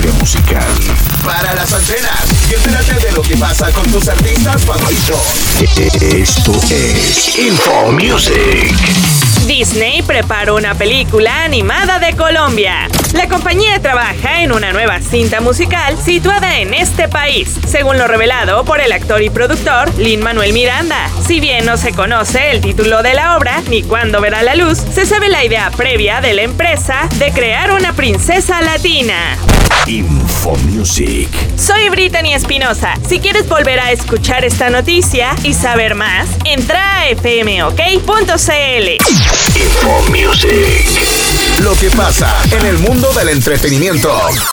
industria musical. Para las antenas y entérate de lo que pasa con tus artistas favoritos. Esto es Info Music. Disney prepara una película animada de Colombia. La compañía trabaja en una nueva cinta musical situada en este país, según lo revelado por el actor y productor Lin-Manuel Miranda. Si bien no se conoce el título de la obra ni cuándo verá la luz, se sabe la idea previa de la empresa de crear una princesa latina. Info Music. Soy Brittany Espinosa. Si quieres volver a escuchar esta noticia y saber más, entra a fmok.cl. Info Music. Lo que pasa en el mundo del entretenimiento.